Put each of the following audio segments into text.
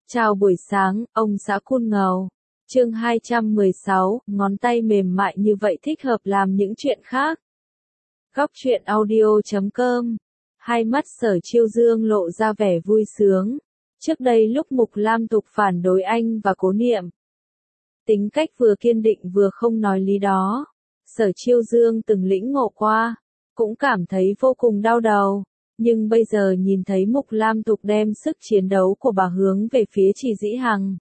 Chào buổi sáng, ông xã Cun Ngầu. Chương 216, ngón tay mềm mại như vậy thích hợp làm những chuyện khác. Góc truyện audio.com. Hai mắt Sở Chiêu Dương lộ ra vẻ vui sướng. Trước đây lúc Mục Lam Tục phản đối anh và Cố Niệm, tính cách vừa kiên định vừa không nói lý đó, Sở Chiêu Dương từng lĩnh ngộ qua, cũng cảm thấy vô cùng đau đầu. Nhưng bây giờ nhìn thấy Mục Lam Tục đem sức chiến đấu của bà hướng về phía Trì Dĩ Hằng,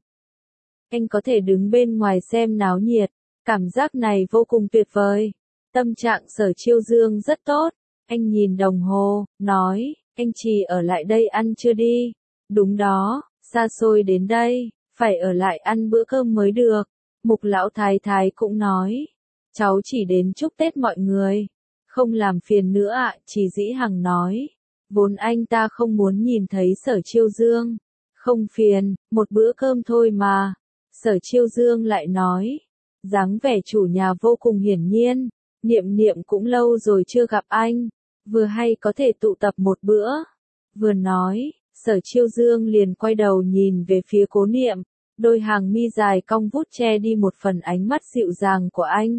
anh có thể đứng bên ngoài xem náo nhiệt, cảm giác này vô cùng tuyệt vời. Tâm trạng Sở Chiêu Dương rất tốt, anh nhìn đồng hồ, nói, anh Trì ở lại đây ăn chưa đi? Đúng đó, xa xôi đến đây, phải ở lại ăn bữa cơm mới được. Mục Lão Thái Thái cũng nói, cháu chỉ đến chúc Tết mọi người, không làm phiền nữa ạ. Trì Dĩ Hằng nói, vốn anh ta không muốn nhìn thấy Sở Chiêu Dương. Không phiền, một bữa cơm thôi mà. Sở Chiêu Dương lại nói, dáng vẻ chủ nhà vô cùng hiển nhiên, Niệm Niệm cũng lâu rồi chưa gặp anh, vừa hay có thể tụ tập một bữa. Vừa nói, Sở Chiêu Dương liền quay đầu nhìn về phía Cố Niệm, đôi hàng mi dài cong vút che đi một phần ánh mắt dịu dàng của anh.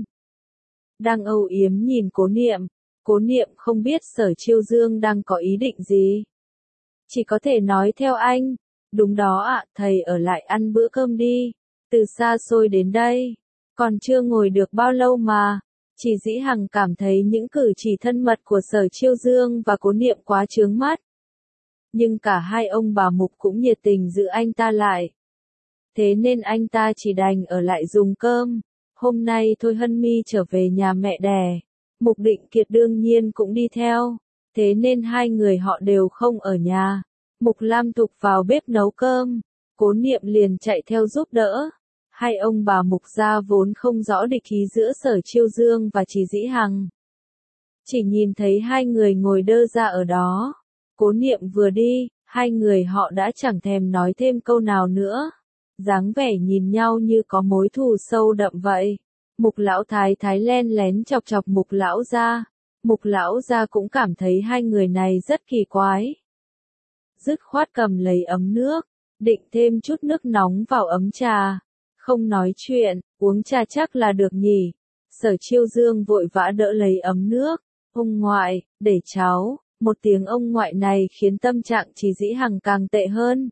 Đang âu yếm nhìn Cố Niệm không biết Sở Chiêu Dương đang có ý định gì. Chỉ có thể nói theo anh, đúng đó ạ, thầy ở lại ăn bữa cơm đi, từ xa xôi đến đây, còn chưa ngồi được bao lâu mà. Trì Dĩ Hằng cảm thấy những cử chỉ thân mật của Sở Chiêu Dương và Cố Niệm quá chướng mắt. Nhưng cả hai ông bà Mục cũng nhiệt tình giữ anh ta lại. Thế nên anh ta chỉ đành ở lại dùng cơm. Hôm nay Thôi Hân Mi trở về nhà mẹ đẻ, Mục Định Kiệt đương nhiên cũng đi theo. Thế nên hai người họ đều không ở nhà. Mục Lam Tục vào bếp nấu cơm, Cố Niệm liền chạy theo giúp đỡ. Hai ông bà Mục gia vốn không rõ địch ý giữa Sở Chiêu Dương và Trì Dĩ Hằng. Chỉ nhìn thấy hai người ngồi đơ ra ở đó. Cố Niệm vừa đi, hai người họ đã chẳng thèm nói thêm câu nào nữa. Dáng vẻ nhìn nhau như có mối thù sâu đậm vậy. Mục Lão Thái Thái len lén chọc chọc Mục Lão gia. Mục Lão gia cũng cảm thấy hai người này rất kỳ quái. Dứt khoát cầm lấy ấm nước, định thêm chút nước nóng vào ấm trà. Không nói chuyện, uống trà chắc là được nhỉ. Sở Chiêu Dương vội vã đỡ lấy ấm nước. Ông ngoại, để cháu. Một tiếng ông ngoại này khiến tâm trạng Trì Dĩ Hằng càng tệ hơn.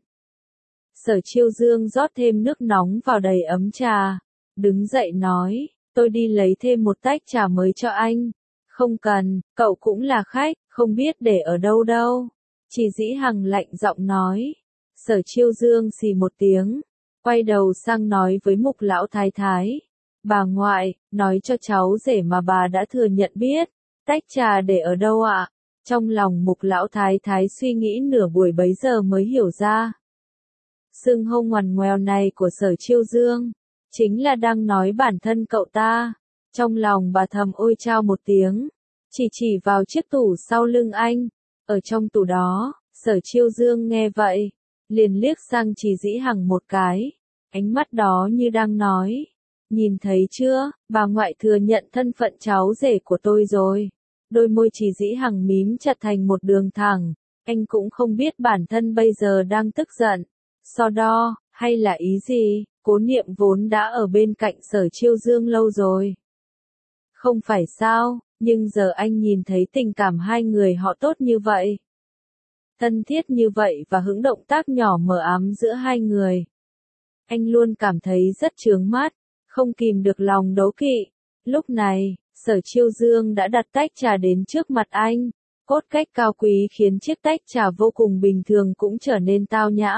Sở Chiêu Dương rót thêm nước nóng vào đầy ấm trà. Đứng dậy nói, tôi đi lấy thêm một tách trà mới cho anh. Không cần, cậu cũng là khách, không biết để ở đâu đâu. Trì Dĩ Hằng lạnh giọng nói. Sở Chiêu Dương xì một tiếng, quay đầu sang nói với Mục Lão Thái Thái. Bà ngoại, nói cho cháu rể mà bà đã thừa nhận biết. Tách trà để ở đâu ạ? Trong lòng Mục Lão Thái Thái suy nghĩ nửa buổi bấy giờ mới hiểu ra. Xưng hô ngoằn ngoèo này của Sở Chiêu Dương, chính là đang nói bản thân cậu ta. Trong lòng bà thầm ôi chao một tiếng, chỉ vào chiếc tủ sau lưng anh. Ở trong tủ đó, Sở Chiêu Dương nghe vậy, liền liếc sang Trì Dĩ Hằng một cái. Ánh mắt đó như đang nói, nhìn thấy chưa, bà ngoại thừa nhận thân phận cháu rể của tôi rồi. Đôi môi Trì Dĩ Hằng mím chặt thành một đường thẳng, anh cũng không biết bản thân bây giờ đang tức giận, so đo, hay là ý gì. Cố Niệm vốn đã ở bên cạnh Sở Chiêu Dương lâu rồi. Không phải sao, nhưng giờ anh nhìn thấy tình cảm hai người họ tốt như vậy, thân thiết như vậy và những động tác nhỏ mờ ám giữa hai người. Anh luôn cảm thấy rất chướng mắt, không kìm được lòng đố kỵ. Lúc này, Sở Chiêu Dương đã đặt tách trà đến trước mặt anh. Cốt cách cao quý khiến chiếc tách trà vô cùng bình thường cũng trở nên tao nhã.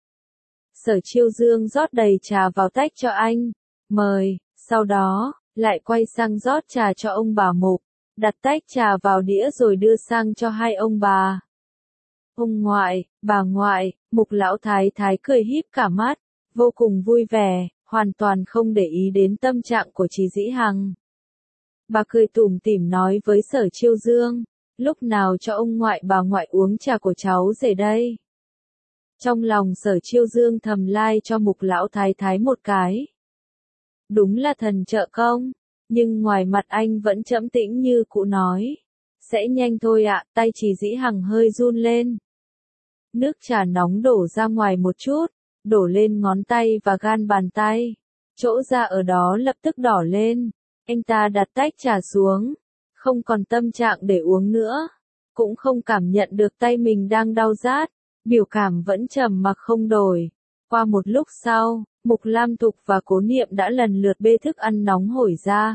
Sở Chiêu Dương rót đầy trà vào tách cho anh. Mời, sau đó, lại quay sang rót trà cho ông bà Mục. Đặt tách trà vào đĩa rồi đưa sang cho hai ông bà. Ông ngoại, bà ngoại, Mục Lão Thái Thái cười híp cả mắt, vô cùng vui vẻ, hoàn toàn không để ý đến tâm trạng của Trì Dĩ Hằng. Bà cười tủm tỉm nói với Sở Chiêu Dương, lúc nào cho ông ngoại bà ngoại uống trà của cháu rể đây. Trong lòng Sở Chiêu Dương thầm lai cho Mục Lão Thái Thái một cái. Đúng là thần trợ công, nhưng ngoài mặt anh vẫn trẫm tĩnh như cũ nói. Sẽ nhanh thôi ạ, tay Trì Dĩ Hằng hơi run lên. Nước trà nóng đổ ra ngoài một chút, đổ lên ngón tay và gan bàn tay. Chỗ da ở đó lập tức đỏ lên. Anh ta đặt tách trà xuống, không còn tâm trạng để uống nữa, cũng không cảm nhận được tay mình đang đau rát, biểu cảm vẫn trầm mặc không đổi. Qua một lúc sau, Mục Lam Thục và Cố Niệm đã lần lượt bê thức ăn nóng hổi ra.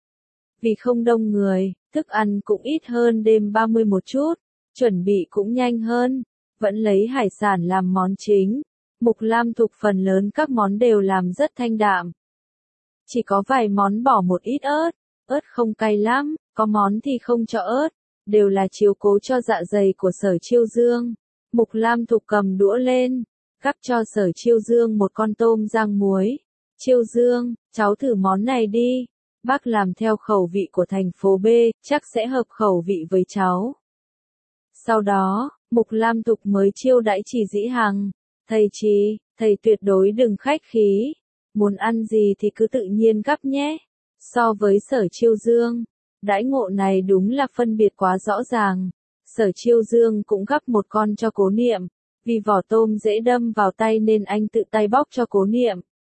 Vì không đông người, thức ăn cũng ít hơn đêm 30 một chút, chuẩn bị cũng nhanh hơn, vẫn lấy hải sản làm món chính. Mục Lam Thục phần lớn các món đều làm rất thanh đạm. Chỉ có vài món bỏ một ít ớt, ớt không cay lắm, có món thì không cho ớt, đều là chiếu cố cho dạ dày của Sở Chiêu Dương. Mục Lam Thục cầm đũa lên, gắp cho Sở Chiêu Dương một con tôm rang muối. Chiêu Dương, cháu thử món này đi. Bác làm theo khẩu vị của thành phố B, chắc sẽ hợp khẩu vị với cháu. Sau đó, Mục Lam Thục mới chiêu đãi Trì Dĩ Hằng. Thầy tuyệt đối đừng khách khí. Muốn ăn gì thì cứ tự nhiên gắp nhé. So với Sở Chiêu Dương, đãi ngộ này đúng là phân biệt quá rõ ràng. Sở Chiêu Dương cũng gắp một con cho Cố Niệm. Vì vỏ tôm dễ đâm vào tay nên anh tự tay bóc cho Cố Niệm.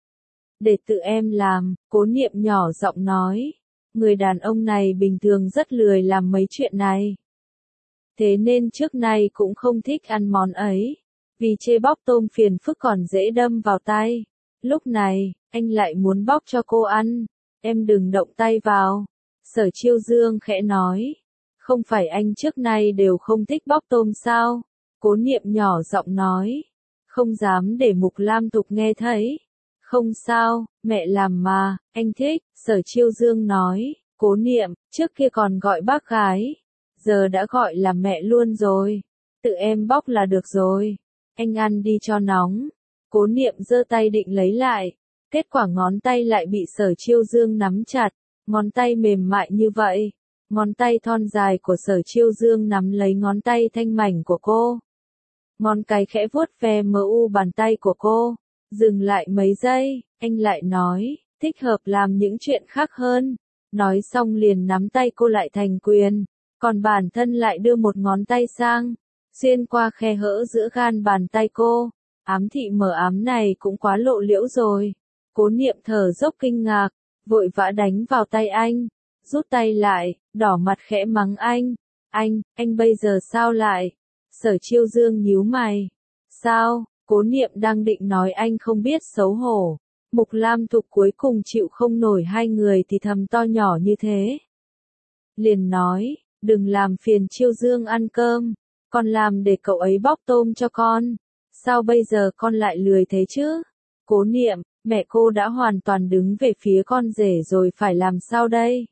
Để tự em làm, Cố Niệm nhỏ giọng nói. Người đàn ông này bình thường rất lười làm mấy chuyện này. Thế nên trước nay cũng không thích ăn món ấy. Vì chê bóc tôm phiền phức còn dễ đâm vào tay. Lúc này, anh lại muốn bóc cho cô ăn. Em đừng động tay vào. Sở Chiêu Dương khẽ nói. Không phải anh trước nay đều không thích bóc tôm sao? Cố Niệm nhỏ giọng nói. Không dám để Mục Lam Thục nghe thấy. Không sao, mẹ làm mà, anh thích, Sở Chiêu Dương nói. Cố Niệm, trước kia còn gọi bác gái. Giờ đã gọi là mẹ luôn rồi. Tự em bóc là được rồi. Anh ăn đi cho nóng. Cố Niệm giơ tay định lấy lại. Kết quả ngón tay lại bị Sở Chiêu Dương nắm chặt. Ngón tay mềm mại như vậy. Ngón tay thon dài của Sở Chiêu Dương nắm lấy ngón tay thanh mảnh của cô. Ngón cái khẽ vuốt ve bàn tay của cô. Dừng lại mấy giây, anh lại nói, thích hợp làm những chuyện khác hơn. Nói xong liền nắm tay cô lại thành quyền. Còn bản thân lại đưa một ngón tay sang, xuyên qua khe hở giữa gan bàn tay cô. Ám thị mờ ám này cũng quá lộ liễu rồi. Cố Niệm thở dốc kinh ngạc, vội vã đánh vào tay anh. Rút tay lại, đỏ mặt khẽ mắng anh. Anh bây giờ sao lại? Sở Chiêu Dương nhíu mày. Sao? Cố Niệm đang định nói anh không biết xấu hổ. Mục Lam Thục cuối cùng chịu không nổi hai người thì thầm to nhỏ như thế. Liền nói, đừng làm phiền Chiêu Dương ăn cơm. Con làm để cậu ấy bóc tôm cho con. Sao bây giờ con lại lười thế chứ? Cố Niệm, mẹ cô đã hoàn toàn đứng về phía con rể rồi phải làm sao đây?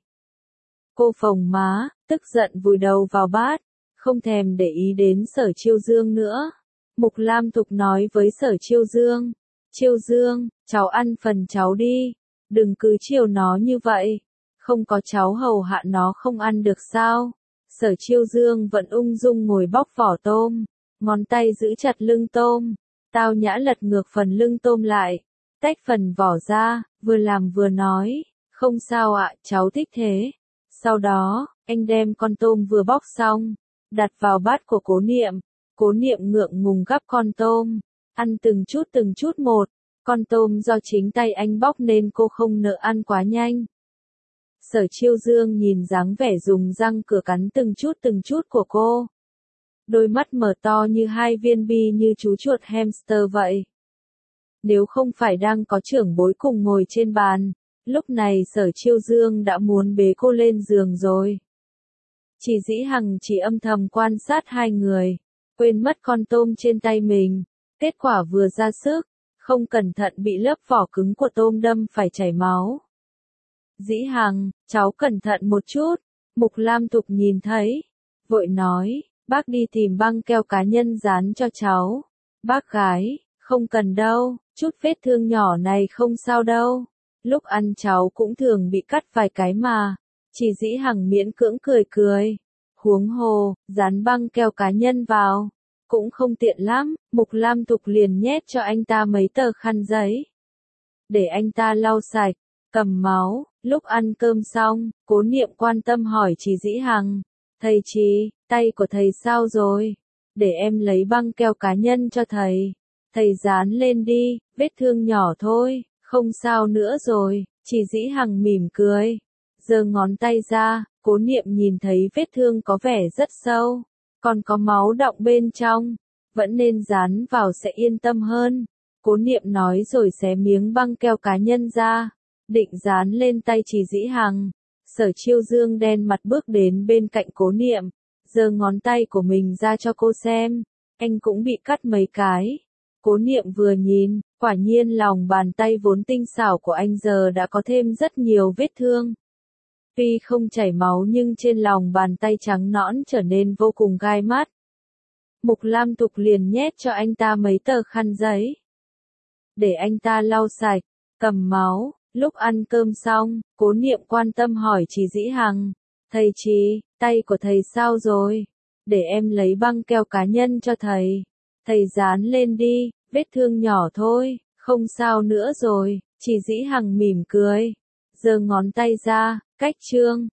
Cô phồng má, tức giận vùi đầu vào bát, không thèm để ý đến Sở Chiêu Dương nữa. Mục Lam Thục nói với Sở Chiêu Dương. Chiêu Dương, cháu ăn phần cháu đi. Đừng cứ chiều nó như vậy. Không có cháu hầu hạ nó không ăn được sao? Sở Chiêu Dương vẫn ung dung ngồi bóc vỏ tôm. Ngón tay giữ chặt lưng tôm. Tao nhã lật ngược phần lưng tôm lại. Tách phần vỏ ra, vừa làm vừa nói. Không sao ạ, cháu thích thế. Sau đó, anh đem con tôm vừa bóc xong, đặt vào bát của Cố Niệm. Cố Niệm ngượng ngùng gắp con tôm, ăn từng chút một. Con tôm do chính tay anh bóc nên cô không nỡ ăn quá nhanh. Sở Chiêu Dương nhìn dáng vẻ dùng răng cửa cắn từng chút của cô. Đôi mắt mở to như hai viên bi như chú chuột hamster vậy. Nếu không phải đang có trưởng bối cùng ngồi trên bàn, lúc này Sở Chiêu Dương đã muốn bế cô lên giường rồi. Chỉ Dĩ Hằng chỉ âm thầm quan sát hai người, quên mất con tôm trên tay mình. Kết quả vừa ra sức, không cẩn thận bị lớp vỏ cứng của tôm đâm phải chảy máu. Dĩ Hằng, cháu cẩn thận một chút. Mục Lam Thục nhìn thấy, vội nói, bác đi tìm băng keo cá nhân dán cho cháu. Bác gái, không cần đâu, chút vết thương nhỏ này không sao đâu. Lúc ăn cháu cũng thường bị cắt vài cái mà. Chỉ Dĩ Hằng miễn cưỡng cười. Huống hồ, dán băng keo cá nhân vào, cũng không tiện lắm. Mục Lam Thục liền nhét cho anh ta mấy tờ khăn giấy, để anh ta lau sạch, cầm máu. Lúc ăn cơm xong, Cố Niệm quan tâm hỏi Chỉ Dĩ Hằng, thầy Chí, tay của thầy sao rồi? Để em lấy băng keo cá nhân cho thầy. Thầy dán lên đi, vết thương nhỏ thôi, không sao nữa rồi, Chỉ Dĩ Hằng mỉm cười. Giơ ngón tay ra, Cố Niệm nhìn thấy vết thương có vẻ rất sâu, còn có máu đọng bên trong, vẫn nên dán vào sẽ yên tâm hơn. Cố Niệm nói rồi xé miếng băng keo cá nhân ra, định dán lên tay Chỉ Dĩ Hằng. Sở Chiêu Dương đen mặt bước đến bên cạnh Cố Niệm, giơ ngón tay của mình ra cho cô xem, anh cũng bị cắt mấy cái. Cố Niệm vừa nhìn, quả nhiên lòng bàn tay vốn tinh xảo của anh giờ đã có thêm rất nhiều vết thương. Tuy không chảy máu nhưng trên lòng bàn tay trắng nõn trở nên vô cùng gai mắt. Mục Lam Tục liền nhét cho anh ta mấy tờ khăn giấy, để anh ta lau sạch, cầm máu. Lúc ăn cơm xong, Cố Niệm quan tâm hỏi Chỉ Dĩ Hằng, thầy Chí, tay của thầy sao rồi? Để em lấy băng keo cá nhân cho thầy. Thầy dán lên đi, vết thương nhỏ thôi, không sao nữa rồi. Chỉ Dĩ Hằng mỉm cười, giơ ngón tay ra, cách trương,